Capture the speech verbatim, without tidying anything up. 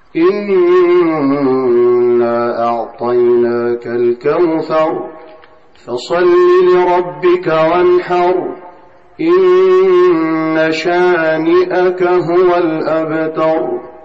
إنا أعطيناك الكوثر فصل لربك وانحر إن شانئك هو الأبتر.